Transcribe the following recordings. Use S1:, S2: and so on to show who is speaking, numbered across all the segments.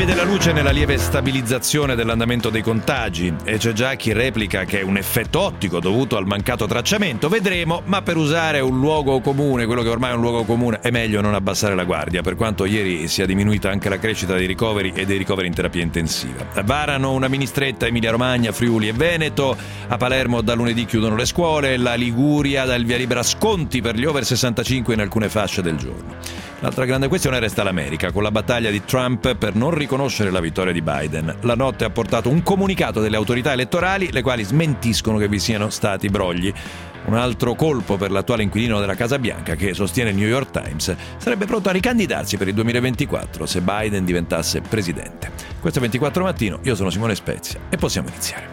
S1: vede la luce nella lieve stabilizzazione dell'andamento dei contagi e c'è già chi replica che è un effetto ottico dovuto al mancato tracciamento. Vedremo, ma per usare un luogo comune, quello che ormai è un luogo comune, è meglio non abbassare la guardia, per quanto ieri sia diminuita anche la crescita dei ricoveri e dei ricoveri in terapia intensiva. Varano una mini stretta Emilia-Romagna, Friuli e Veneto, a Palermo da lunedì chiudono le scuole, la Liguria dà il via libera sconti per gli over 65 in alcune fasce del giorno. L'altra grande questione resta l'America, con la battaglia di Trump per non riconoscere la vittoria di Biden. La notte ha portato un comunicato delle autorità elettorali, le quali smentiscono che vi siano stati brogli. Un altro colpo per l'attuale inquilino della Casa Bianca, che, sostiene il New York Times, sarebbe pronto a ricandidarsi per il 2024 se Biden diventasse presidente. Questo è 24 Mattino, io sono Simone Spezia e possiamo iniziare.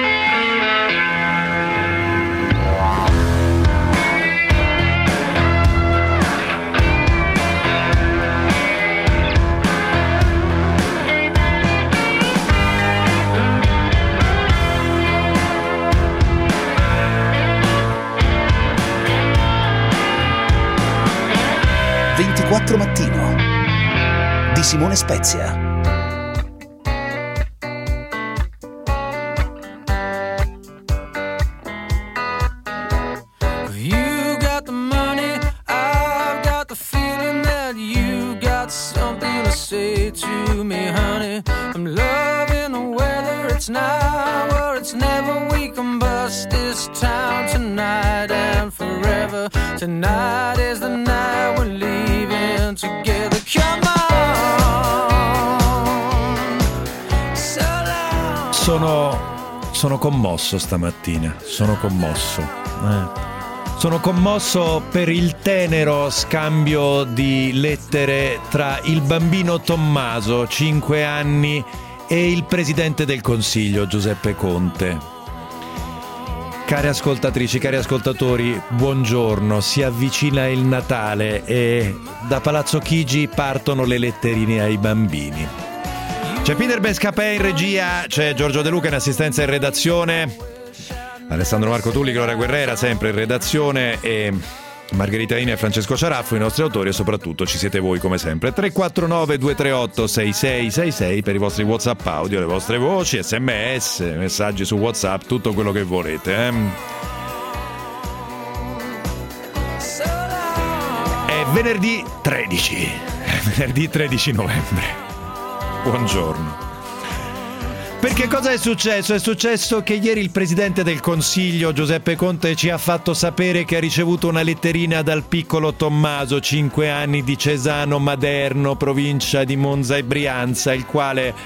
S2: Mattino di Simone Spezia.
S3: You got the money, I've got the feeling that you got something to say to me, honey. I'm loving the weather, it's now or it's never. We can bust this town tonight and forever. Tonight is the night we're leaving together. Come on.
S1: Sono commosso stamattina. Sono commosso per il tenero scambio di lettere tra il bambino Tommaso, 5 anni, e il presidente del Consiglio, Giuseppe Conte. Care ascoltatrici, cari ascoltatori, buongiorno. Si avvicina il Natale e da Palazzo Chigi partono le letterine ai bambini. C'è Peter Bescapè in regia, c'è Giorgio De Luca in assistenza in redazione, Alessandro Marco Tulli, Gloria Guerrera sempre in redazione e Margherita Ina e Francesco Ciaraffo, i nostri autori, e soprattutto ci siete voi come sempre. 349 238 6666 per i vostri WhatsApp audio, le vostre voci, SMS, messaggi su WhatsApp, tutto quello che volete. È venerdì 13 novembre. Buongiorno. Perché cosa è successo? È successo che ieri il presidente del Consiglio, Giuseppe Conte, ci ha fatto sapere che ha ricevuto una letterina dal piccolo Tommaso, 5 anni, di Cesano Maderno, provincia di Monza e Brianza, il quale,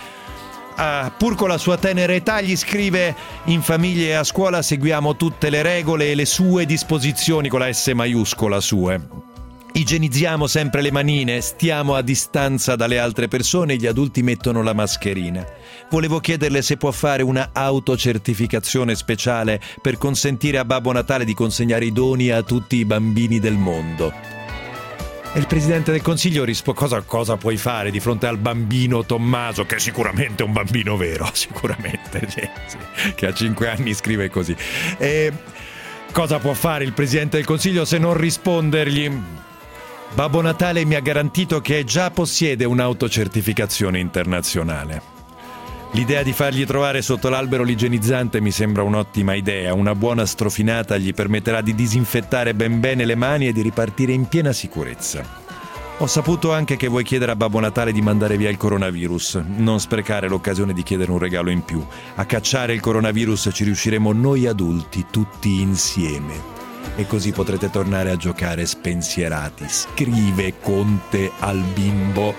S1: pur con la sua tenera età, gli scrive: in famiglia e a scuola seguiamo tutte le regole e le sue disposizioni, con la S maiuscola sue. Igienizziamo sempre le manine, stiamo a distanza dalle altre persone, gli adulti mettono la mascherina. Volevo chiederle se può fare una autocertificazione speciale per consentire a Babbo Natale di consegnare i doni a tutti i bambini del mondo. E il presidente del Consiglio risponde: cosa puoi fare di fronte al bambino Tommaso, che è sicuramente un bambino vero, sicuramente, sì, che a 5 anni scrive così. E cosa può fare il presidente del Consiglio se non rispondergli: Babbo Natale mi ha garantito che già possiede un'autocertificazione internazionale. L'idea di fargli trovare sotto l'albero l'igienizzante mi sembra un'ottima idea. Una buona strofinata gli permetterà di disinfettare ben bene le mani e di ripartire in piena sicurezza. Ho saputo anche che vuoi chiedere a Babbo Natale di mandare via il coronavirus. Non sprecare l'occasione di chiedere un regalo in più. A cacciare il coronavirus ci riusciremo noi adulti, tutti insieme. E così potrete tornare a giocare spensierati, scrive Conte al bimbo.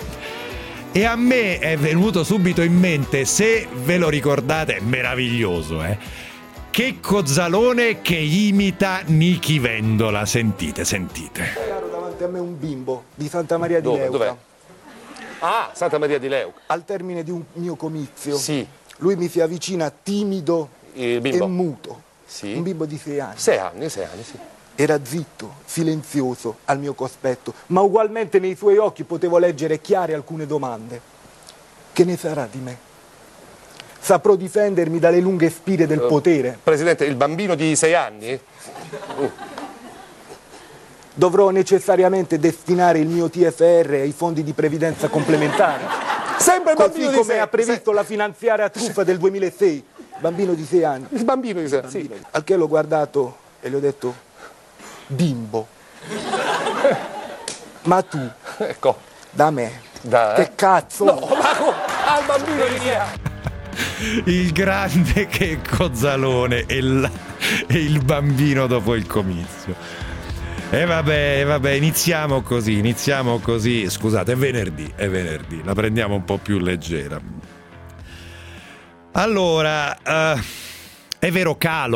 S1: E a me è venuto subito in mente, se ve lo ricordate, è meraviglioso, Checco Zalone che imita Nichi Vendola. Sentite.
S4: Ero davanti a me un bimbo di Santa Maria di Leuca.
S5: Dov'è? Ah, Santa Maria di Leuca.
S4: Al termine di un mio comizio,
S5: sì,
S4: lui mi si avvicina timido e muto.
S5: Sì.
S4: Un bimbo di 6 anni.
S5: 6 anni, sì.
S4: Era zitto, silenzioso al mio cospetto, ma ugualmente nei suoi occhi potevo leggere chiare alcune domande. Che ne sarà di me? Saprò difendermi dalle lunghe spire del potere?
S5: Presidente, il bambino di 6 anni?
S4: Dovrò necessariamente destinare il mio TFR ai fondi di previdenza complementare?
S5: Sempre il
S4: Così
S5: bambino di
S4: come
S5: 6
S4: ha previsto la finanziaria truffa del 2006, bambino di 6 anni.
S5: Il bambino di 6 anni. Sì.
S4: Al che l'ho guardato e gli ho detto, bimbo, ma tu,
S5: Ecco.
S4: da me, che cazzo?
S5: No, ma al bambino di 6 anni.
S1: Il grande Checco Zalone e il bambino dopo il comizio. E vabbè, iniziamo così. Scusate, è venerdì, la prendiamo un po' più leggera. Allora, è vero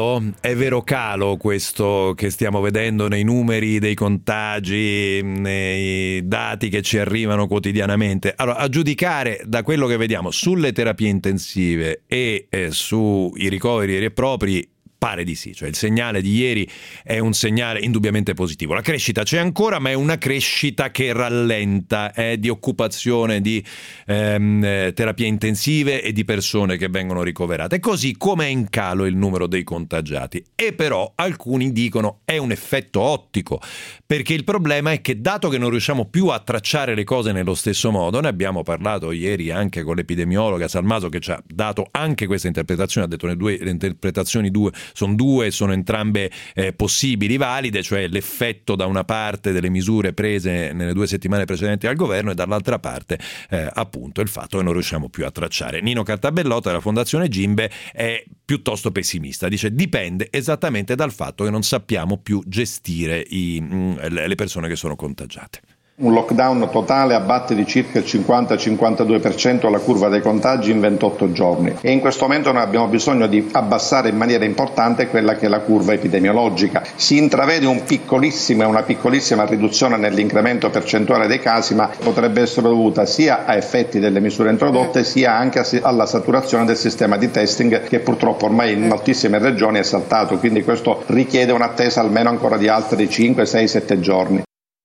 S1: calo questo che stiamo vedendo nei numeri dei contagi, nei dati che ci arrivano quotidianamente. Allora, a giudicare da quello che vediamo sulle terapie intensive e sui ricoveri veri e propri, pare di sì, cioè il segnale di ieri è un segnale indubbiamente positivo. La crescita c'è ancora, ma è una crescita che rallenta, di occupazione di terapie intensive e di persone che vengono ricoverate, così come è in calo il numero dei contagiati. E però alcuni dicono è un effetto ottico, perché il problema è che, dato che non riusciamo più a tracciare le cose nello stesso modo, ne abbiamo parlato ieri anche con l'epidemiologa Salmaso, che ci ha dato anche questa interpretazione, ha detto le interpretazioni sono entrambe possibili, valide, cioè l'effetto da una parte delle misure prese nelle 2 settimane precedenti al governo e dall'altra parte appunto il fatto che non riusciamo più a tracciare. Nino Cartabellotta della Fondazione Gimbe è piuttosto pessimista, dice dipende esattamente dal fatto che non sappiamo più gestire le persone che sono contagiate.
S6: Un lockdown totale abbatte di circa il 50-52% la curva dei contagi in 28 giorni e in questo momento noi abbiamo bisogno di abbassare in maniera importante quella che è la curva epidemiologica. Si intravede una piccolissima riduzione nell'incremento percentuale dei casi, ma potrebbe essere dovuta sia a effetti delle misure introdotte sia anche alla saturazione del sistema di testing, che purtroppo ormai in moltissime regioni è saltato, quindi questo richiede un'attesa almeno ancora di altri 5, 6, 7 giorni.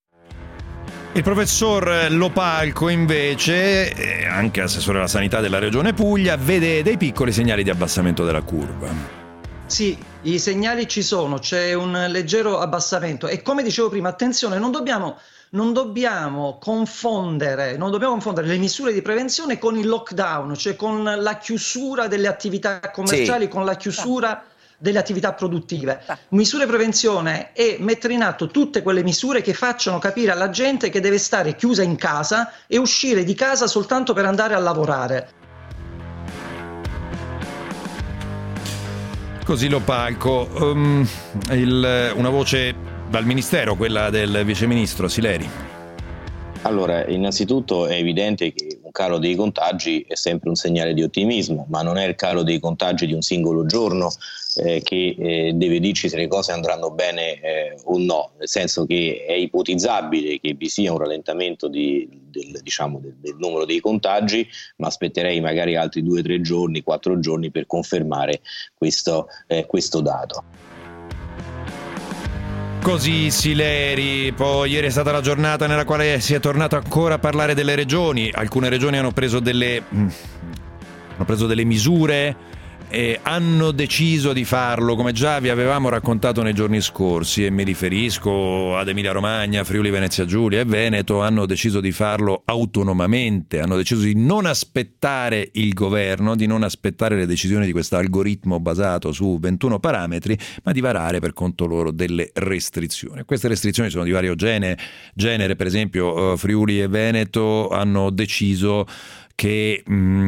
S1: Il professor Lopalco invece, anche assessore alla sanità della regione Puglia, vede dei piccoli segnali di abbassamento della curva.
S7: Sì, i segnali ci sono, c'è un leggero abbassamento e, come dicevo prima, attenzione, non dobbiamo confondere le misure di prevenzione con il lockdown, cioè con la chiusura delle attività commerciali, sì, con la chiusura delle attività produttive. Misure prevenzione è mettere in atto tutte quelle misure che facciano capire alla gente che deve stare chiusa in casa e uscire di casa soltanto per andare a lavorare.
S1: Così Lopalco. Una voce dal Ministero, quella del viceministro Sileri.
S8: Allora, innanzitutto è evidente che un calo dei contagi è sempre un segnale di ottimismo, ma non è il calo dei contagi di un singolo giorno che deve dirci se le cose andranno bene o no, nel senso che è ipotizzabile che vi sia un rallentamento del numero dei contagi, ma aspetterei magari altri 2, 3 giorni, 4 giorni per confermare questo dato.
S1: Così Sileri. Poi ieri è stata la giornata nella quale si è tornato ancora a parlare delle regioni. Alcune regioni hanno preso delle misure e hanno deciso di farlo, come già vi avevamo raccontato nei giorni scorsi, e mi riferisco ad Emilia Romagna, Friuli Venezia Giulia e Veneto. Hanno deciso di farlo autonomamente, hanno deciso di non aspettare il governo, di non aspettare le decisioni di questo algoritmo basato su 21 parametri, ma di varare per conto loro delle restrizioni. Queste restrizioni sono di vario genere. Per esempio Friuli e Veneto hanno deciso che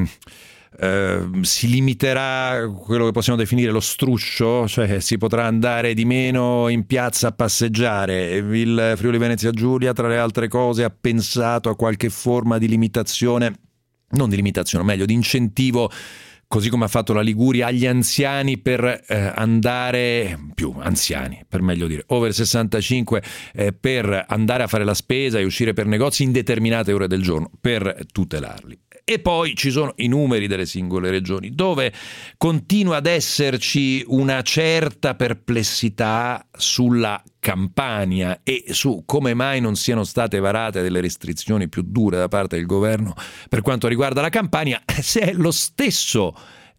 S1: si limiterà quello che possiamo definire lo struscio, cioè si potrà andare di meno in piazza a passeggiare. Il Friuli Venezia Giulia, tra le altre cose, ha pensato a qualche forma di limitazione, non di limitazione, meglio di incentivo, così come ha fatto la Liguria, agli anziani per andare, più anziani per meglio dire, over 65, per andare a fare la spesa e uscire per negozi in determinate ore del giorno, per tutelarli. E poi ci sono i numeri delle singole regioni, dove continua ad esserci una certa perplessità sulla Campania e su come mai non siano state varate delle restrizioni più dure da parte del governo per quanto riguarda la Campania, se è uno stesso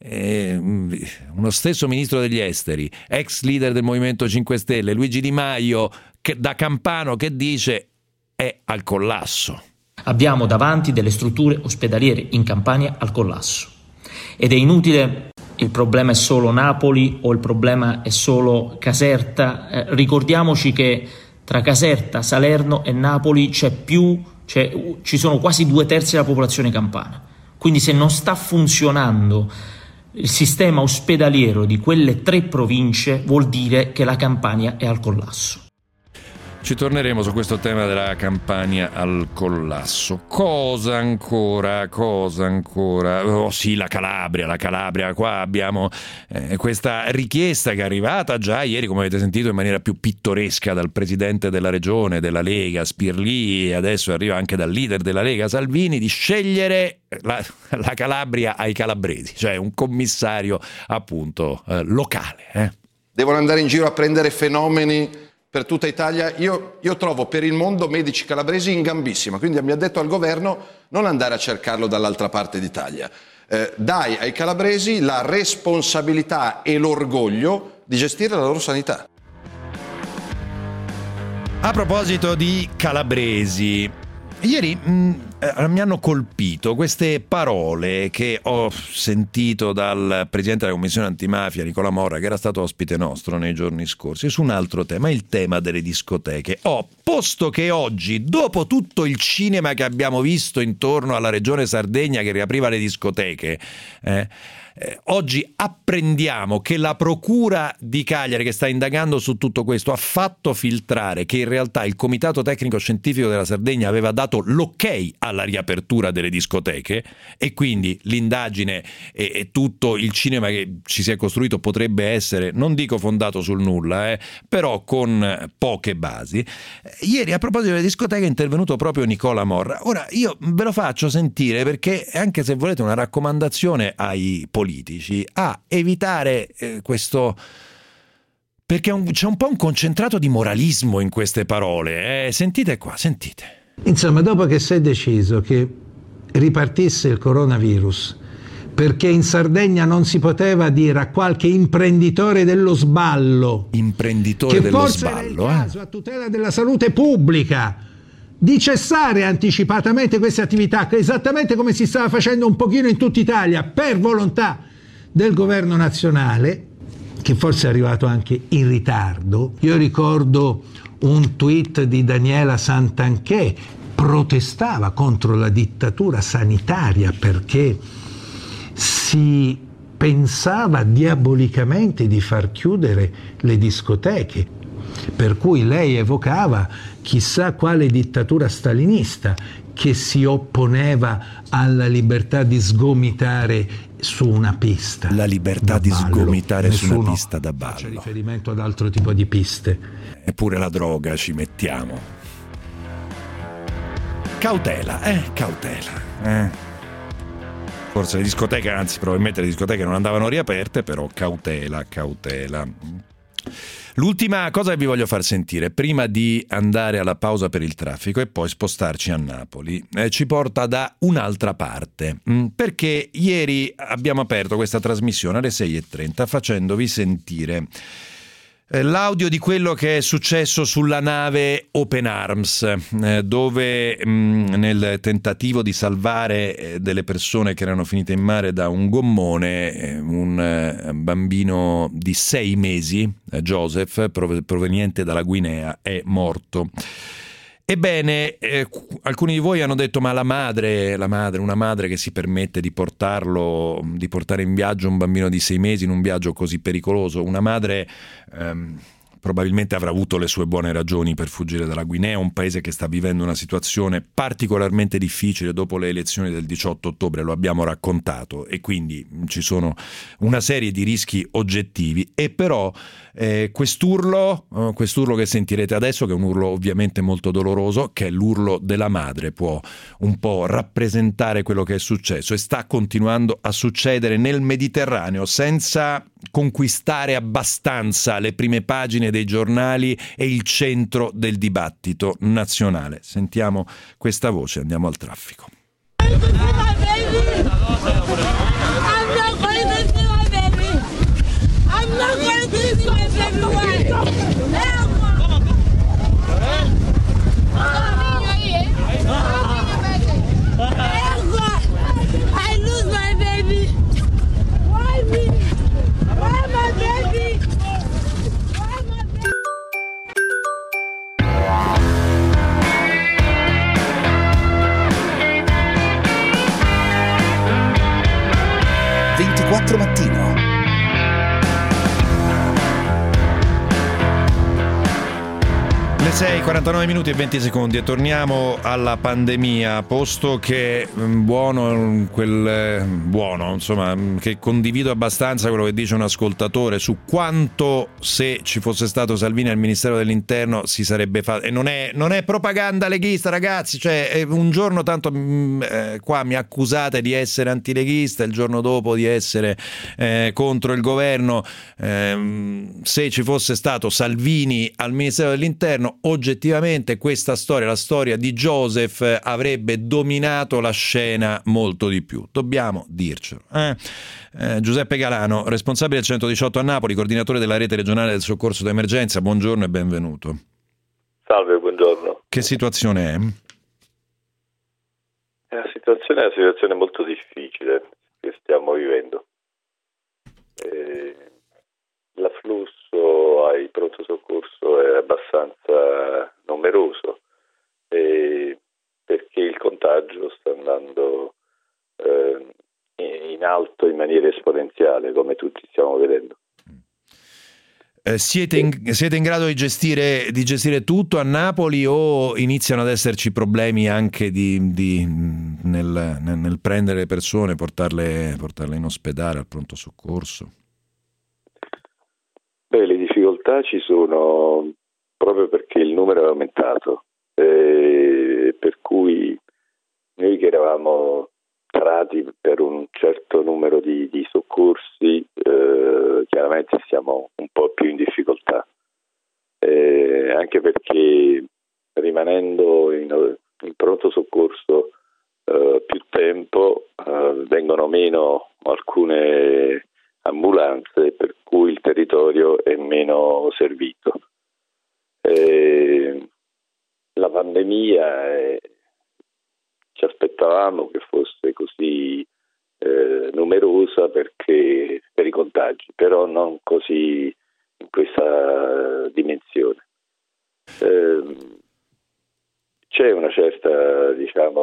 S1: ministro degli esteri, ex leader del Movimento 5 Stelle, Luigi Di Maio, che da campano, che dice è al collasso.
S9: Abbiamo davanti delle strutture ospedaliere in Campania al collasso ed è inutile il problema è solo Napoli o il problema è solo Caserta. Ricordiamoci che tra Caserta, Salerno e Napoli ci sono quasi 2/3 della popolazione campana. Quindi se non sta funzionando il sistema ospedaliero di quelle 3 province vuol dire che la Campania è al collasso.
S1: Ci torneremo su questo tema della Campania al collasso. Cosa ancora? Oh sì, la Calabria. Qua abbiamo questa richiesta che è arrivata già ieri, come avete sentito, in maniera più pittoresca dal presidente della regione, della Lega, Spirlì, e adesso arriva anche dal leader della Lega, Salvini, di scegliere la Calabria ai calabresi, cioè un commissario appunto locale.
S10: Devono andare in giro a prendere fenomeni per tutta Italia. Io trovo per il mondo medici calabresi in gambissima, quindi mi ha detto al governo non andare a cercarlo dall'altra parte d'Italia. Dai ai calabresi la responsabilità e l'orgoglio di gestire la loro sanità.
S1: A proposito di calabresi, ieri mi hanno colpito queste parole che ho sentito dal presidente della Commissione Antimafia, Nicola Morra, che era stato ospite nostro nei giorni scorsi, su un altro tema, il tema delle discoteche. Posto che oggi, dopo tutto il cinema che abbiamo visto intorno alla regione Sardegna che riapriva le discoteche, oggi apprendiamo che la procura di Cagliari, che sta indagando su tutto questo, ha fatto filtrare che in realtà il Comitato Tecnico Scientifico della Sardegna aveva dato l'ok alla riapertura delle discoteche, e quindi l'indagine e tutto il cinema che ci si è costruito potrebbe essere, non dico fondato sul nulla, però con poche basi. Ieri, a proposito delle discoteche, è intervenuto proprio Nicola Morra. Ora io ve lo faccio sentire perché, anche se volete, una raccomandazione ai politici a evitare questo, perché c'è un po' un concentrato di moralismo in queste parole. Sentite qua, sentite.
S11: Insomma, dopo che si è deciso che ripartisse il coronavirus perché in Sardegna non si poteva dire a qualche imprenditore dello sballo che forse era il caso, a tutela della salute pubblica, di cessare anticipatamente queste attività, esattamente come si stava facendo un pochino in tutta Italia per volontà del governo nazionale, che forse è arrivato anche in ritardo. Io ricordo un tweet di Daniela Santanchè, protestava contro la dittatura sanitaria perché si pensava diabolicamente di far chiudere le discoteche, per cui lei evocava chissà quale dittatura stalinista che si opponeva alla libertà di sgomitare su una pista.
S1: La libertà di sgomitare su una pista da ballo.
S11: C'è riferimento ad altro tipo di piste.
S1: Eppure la droga ci mettiamo. Cautela. Forse le discoteche, anzi probabilmente le discoteche non andavano riaperte, però cautela. L'ultima cosa che vi voglio far sentire prima di andare alla pausa per il traffico e poi spostarci a Napoli ci porta da un'altra parte, perché ieri abbiamo aperto questa trasmissione alle 6:30 facendovi sentire l'audio di quello che è successo sulla nave Open Arms, dove nel tentativo di salvare delle persone che erano finite in mare da un gommone, un bambino di 6 mesi, Joseph, proveniente dalla Guinea, è morto. Ebbene, alcuni di voi hanno detto: ma una madre che si permette di portare in viaggio un bambino di 6 mesi in un viaggio così pericoloso, una madre probabilmente avrà avuto le sue buone ragioni per fuggire dalla Guinea, un paese che sta vivendo una situazione particolarmente difficile dopo le elezioni del 18 ottobre, lo abbiamo raccontato, e quindi ci sono una serie di rischi oggettivi. E però quest'urlo che sentirete adesso, che è un urlo ovviamente molto doloroso, che è l'urlo della madre, può un po' rappresentare quello che è successo e sta continuando a succedere nel Mediterraneo senza conquistare abbastanza le prime pagine dei giornali e il centro del dibattito nazionale. Sentiamo questa voce, andiamo al traffico.
S2: 24 Mattino.
S1: Le 6:49 minuti e 20 secondi e torniamo alla pandemia, posto che buono, insomma, che condivido abbastanza quello che dice un ascoltatore su quanto, se ci fosse stato Salvini al Ministero dell'Interno, si sarebbe fatto. E non è propaganda leghista, ragazzi, cioè un giorno tanto qua mi accusate di essere antileghista, il giorno dopo di essere contro il governo. Se ci fosse stato Salvini al Ministero dell'Interno, oggettivamente questa storia, la storia di Joseph, avrebbe dominato la scena molto di più, dobbiamo dircelo. Giuseppe Galano, responsabile del 118 a Napoli, coordinatore della rete regionale del soccorso d'emergenza, buongiorno e benvenuto.
S12: Salve, buongiorno.
S1: Che situazione è?
S12: La situazione è una situazione molto difficile che stiamo vivendo. L'afflusso ai pronto soccorso è abbastanza numeroso perché il contagio sta andando in alto in maniera esponenziale, come tutti stiamo vedendo.
S1: Siete in grado di gestire tutto a Napoli o iniziano ad esserci problemi anche nel prendere le persone, portarle in ospedale, al pronto soccorso?
S12: Beh, le difficoltà ci sono proprio perché il numero è aumentato, per cui noi che eravamo tarati per un certo numero di soccorsi, chiaramente siamo un po' più in difficoltà, anche perché rimanendo in pronto soccorso più tempo vengono meno alcune ambulanze, per cui il territorio è meno servito. La pandemia ci aspettavamo che fosse così numerosa perché per i contagi, però non così in questa dimensione. C'è una certa,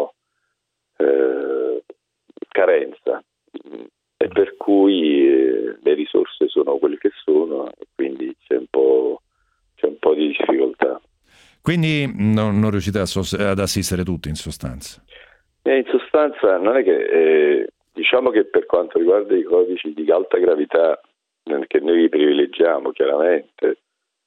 S12: carenza, e per cui le risorse sono quelle che sono e quindi c'è un po' di difficoltà.
S1: Quindi non riuscite ad assistere tutti, in sostanza?
S12: In sostanza non è che diciamo che per quanto riguarda i codici di alta gravità che noi privilegiamo chiaramente,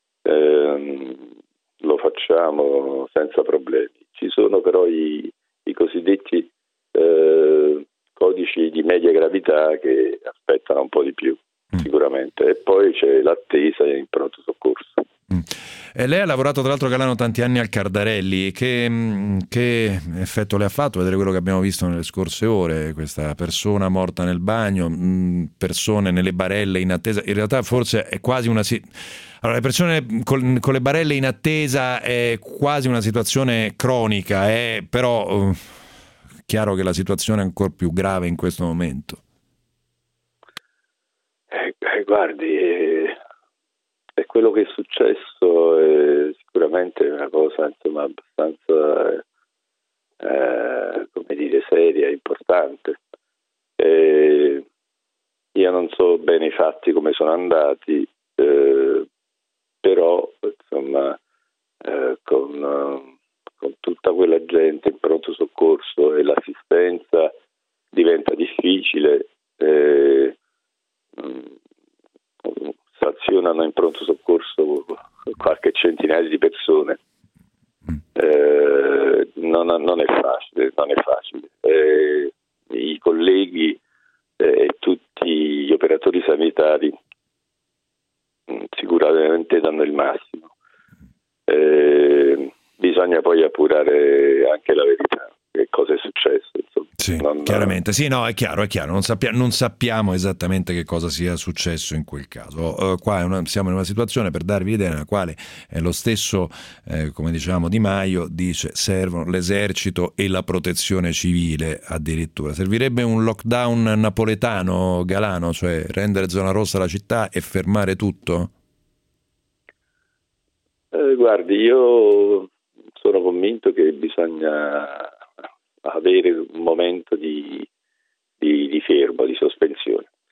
S12: lo facciamo senza problemi. Ci sono però i cosiddetti codici di media gravità che aspettano un po' di più sicuramente, e poi c'è l'attesa in pronto soccorso.
S1: E lei ha lavorato tra l'altro, Galano, tanti anni al Cardarelli. Che effetto le ha fatto vedere quello che abbiamo visto nelle scorse ore, questa persona morta nel bagno, persone nelle barelle in attesa? In realtà forse è quasi allora, le persone con le barelle in attesa è quasi una situazione cronica, però chiaro che la situazione è ancora più grave in questo momento.
S12: Guardi, è quello che è successo, è sicuramente una cosa abbastanza seria, importante. Io non so bene i fatti come sono andati, però con tutta quella gente in pronto soccorso e l'assistenza diventa difficile. Stazionano in pronto soccorso qualche centinaia di persone, non è facile. I colleghi e tutti gli operatori sanitari sicuramente danno il massimo. Bisogna poi appurare anche la verità, che cosa è successo.
S1: Sì, chiaramente. Sì, no, è chiaro. Non sappiamo esattamente che cosa sia successo in quel caso. Qua siamo in una situazione, per darvi l'idea, nella quale lo stesso, come dicevamo, Di Maio dice servono l'esercito e la protezione civile addirittura. Servirebbe un lockdown napoletano, Galano, cioè rendere zona rossa la città e fermare tutto?
S12: Guardi, io sono convinto che bisogna avere un momento di fermo, di sospensione.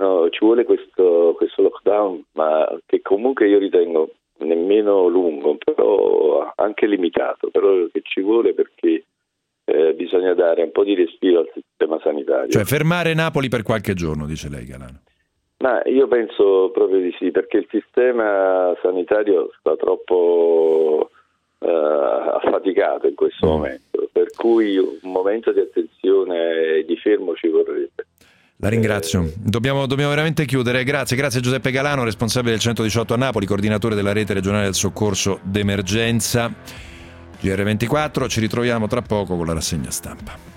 S12: ci vuole questo lockdown, ma che comunque io ritengo nemmeno lungo, però anche limitato, però che ci vuole perché bisogna dare un po' di respiro al sistema sanitario.
S1: Cioè fermare Napoli per qualche giorno, dice lei, Galano.
S12: Ma io penso proprio di sì, perché il sistema sanitario sta troppo affaticato in questo momento, per cui un momento di attenzione e di fermo ci vorrebbe.
S1: La ringrazio. Dobbiamo veramente chiudere. Grazie Giuseppe Galano, responsabile del 118 a Napoli, coordinatore della rete regionale del soccorso d'emergenza. GR24, ci ritroviamo tra poco con la rassegna stampa.